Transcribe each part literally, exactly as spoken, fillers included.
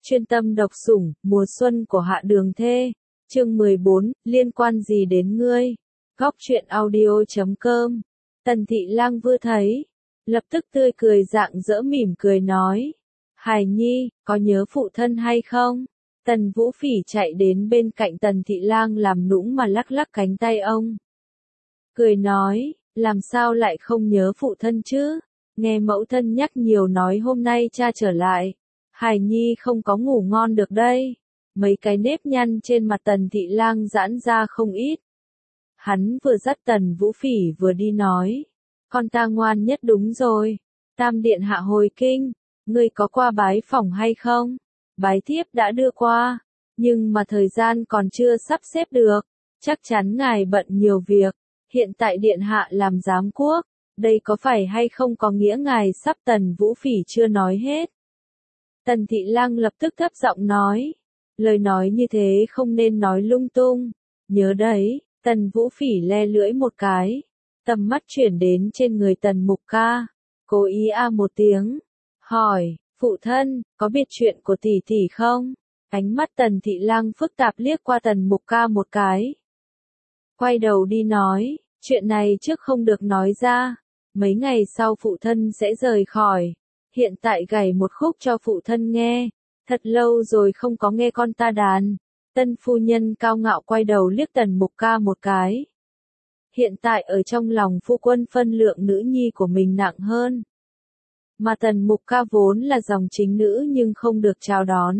Chuyên tâm độc sủng, mùa xuân của Hạ Đường Thê. Chương mười bốn, liên quan gì đến ngươi? Góc truyện audio chấm com. Tần Thị Lang vừa thấy, lập tức tươi cười rạng rỡ mỉm cười nói. Hài Nhi, có nhớ phụ thân hay không? Tần Vũ Phỉ chạy đến bên cạnh Tần Thị Lang làm nũng mà lắc lắc cánh tay ông. Cười nói, làm sao lại không nhớ phụ thân chứ? Nghe mẫu thân nhắc nhiều nói hôm nay cha trở lại. Hài Nhi không có ngủ ngon được đây. Mấy cái nếp nhăn trên mặt Tần Thị Lang giãn ra không ít. Hắn vừa dắt Tần Vũ Phỉ vừa đi nói. Con ta ngoan nhất đúng rồi. Tam điện hạ hồi kinh. Ngươi có qua bái phỏng hay không? Bái thiếp đã đưa qua. Nhưng mà thời gian còn chưa sắp xếp được. Chắc chắn ngài bận nhiều việc. Hiện tại điện hạ làm giám quốc. Đây có phải hay không có nghĩa ngài sắp Tần Vũ Phỉ chưa nói hết. Tần Thị Lang lập tức thấp giọng nói. Lời nói như thế không nên nói lung tung. Nhớ đấy, Tần Vũ Phỉ le lưỡi một cái. Tầm mắt chuyển đến trên người Tần Mục Ca. Cố ý a một tiếng. Hỏi, phụ thân, có biết chuyện của tỷ tỷ không? Ánh mắt Tần Thị Lang phức tạp liếc qua Tần Mục Ca một cái. Quay đầu đi nói, chuyện này trước không được nói ra. Mấy ngày sau phụ thân sẽ rời khỏi. Hiện tại gảy một khúc cho phụ thân nghe. Thật lâu rồi không có nghe con ta đàn. Tân phu nhân cao ngạo quay đầu liếc Tần Mục Ca một cái. Hiện tại ở trong lòng phu quân phân lượng nữ nhi của mình nặng hơn. Mà Tần Mục Ca vốn là dòng chính nữ nhưng không được chào đón.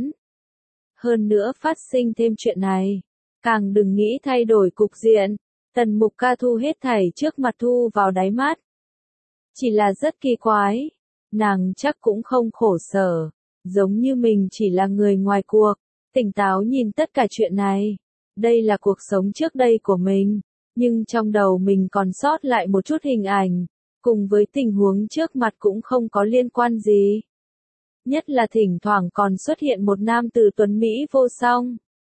Hơn nữa phát sinh thêm chuyện này. Càng đừng nghĩ thay đổi cục diện. Tần Mục Ca thu hết thảy trước mặt thu vào đáy mắt. Chỉ là rất kỳ quái. Nàng chắc cũng không khổ sở. Giống như mình chỉ là người ngoài cuộc. Tỉnh táo nhìn tất cả chuyện này. Đây là cuộc sống trước đây của mình. Nhưng trong đầu mình còn sót lại một chút hình ảnh. Cùng với tình huống trước mặt cũng không có liên quan gì. Nhất là thỉnh thoảng còn xuất hiện một nam tử tuấn Mỹ vô song.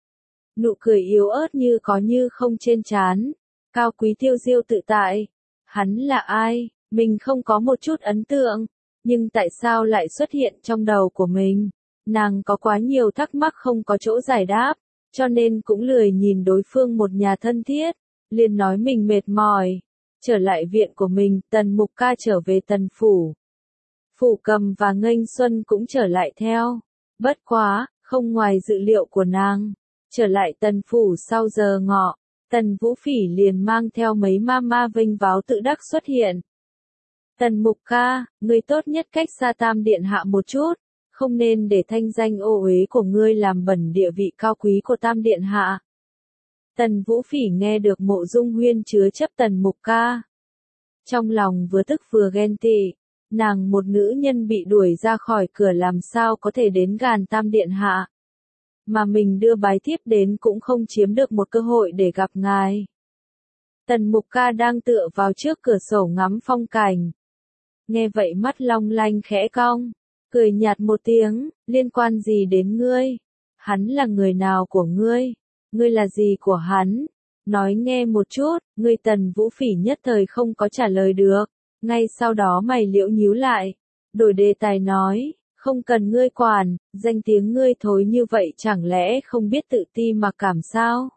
Nụ cười yếu ớt như có như không trên trán. Cao quý tiêu diêu tự tại. Hắn là ai? Mình không có một chút ấn tượng. Nhưng tại sao lại xuất hiện trong đầu của mình? Nàng có quá nhiều thắc mắc không có chỗ giải đáp. Cho nên cũng lười nhìn đối phương một nhà thân thiết. Liền nói mình mệt mỏi. Trở lại viện của mình, Tần Mục Ca trở về Tần Phủ. Phủ Cầm và Nghênh Xuân cũng trở lại theo. Bất quá, không ngoài dự liệu của nàng. Trở lại Tần Phủ sau giờ ngọ, Tần Vũ Phỉ liền mang theo mấy ma ma vinh váo tự đắc xuất hiện. Tần Mục Ca, ngươi tốt nhất cách xa Tam điện hạ một chút. Không nên để thanh danh ô uế của ngươi làm bẩn địa vị cao quý của Tam điện hạ. Tần Vũ Phỉ nghe được Mộ Dung Huyên chứa chấp Tần Mục Ca. Trong lòng vừa tức vừa ghen tị, nàng một nữ nhân bị đuổi ra khỏi cửa làm sao có thể đến gàn Tam điện hạ. Mà mình đưa bái thiếp đến cũng không chiếm được một cơ hội để gặp ngài. Tần Mục Ca đang tựa vào trước cửa sổ ngắm phong cảnh. Nghe vậy mắt long lanh khẽ cong, cười nhạt một tiếng, liên quan gì đến ngươi? Hắn là người nào của ngươi? Ngươi là gì của hắn? Nói nghe một chút, ngươi Tần Vũ Phỉ nhất thời không có trả lời được. Ngay sau đó mày liễu nhíu lại. Đổi đề tài nói, không cần ngươi quản, danh tiếng ngươi thối như vậy chẳng lẽ không biết tự ti mặc cảm sao?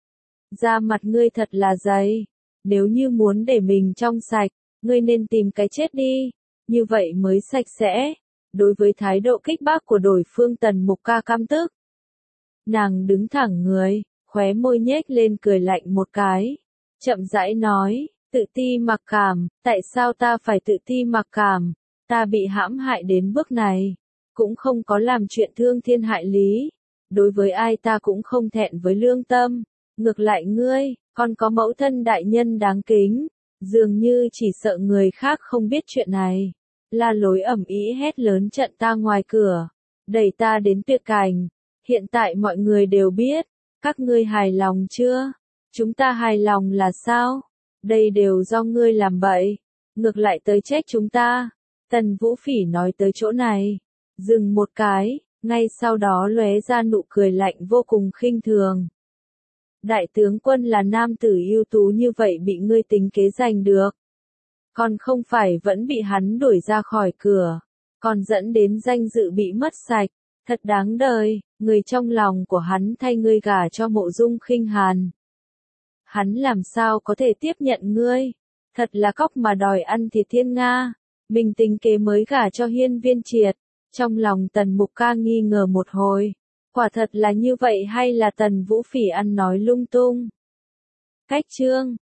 Da mặt ngươi thật là dày. Nếu như muốn để mình trong sạch, ngươi nên tìm cái chết đi. Như vậy mới sạch sẽ. Đối với thái độ kích bác của đối phương Tần Mục Ca căm tức. Nàng đứng thẳng người, khóe môi nhếch lên cười lạnh một cái. Chậm rãi nói, tự ti mặc cảm, tại sao ta phải tự ti mặc cảm? Ta bị hãm hại đến bước này. Cũng không có làm chuyện thương thiên hại lý. Đối với ai ta cũng không thẹn với lương tâm. Ngược lại ngươi, còn có mẫu thân đại nhân đáng kính. Dường như chỉ sợ người khác không biết chuyện này. La lối ầm ĩ hét lớn trận ta ngoài cửa. Đẩy ta đến tuyệt cảnh. Hiện tại mọi người đều biết. Các ngươi hài lòng chưa? Chúng ta hài lòng là sao? Đây đều do ngươi làm bậy. Ngược lại tới trách chúng ta. Tần Vũ Phỉ nói tới chỗ này. Dừng một cái. Ngay sau đó lóe ra nụ cười lạnh vô cùng khinh thường. Đại tướng quân là nam tử ưu tú như vậy bị ngươi tính kế giành được. Còn không phải vẫn bị hắn đuổi ra khỏi cửa. Còn dẫn đến danh dự bị mất sạch. Thật đáng đời, người trong lòng của hắn thay ngươi gả cho Mộ Dung Khinh Hàn. Hắn làm sao có thể tiếp nhận ngươi? Thật là cóc mà đòi ăn thịt thiên nga. Mình tính kế mới gả cho Hiên Viên Triệt. Trong lòng Tần Mục Ca nghi ngờ một hồi. Quả thật là như vậy hay là Tần Vũ Phỉ ăn nói lung tung? Cách chương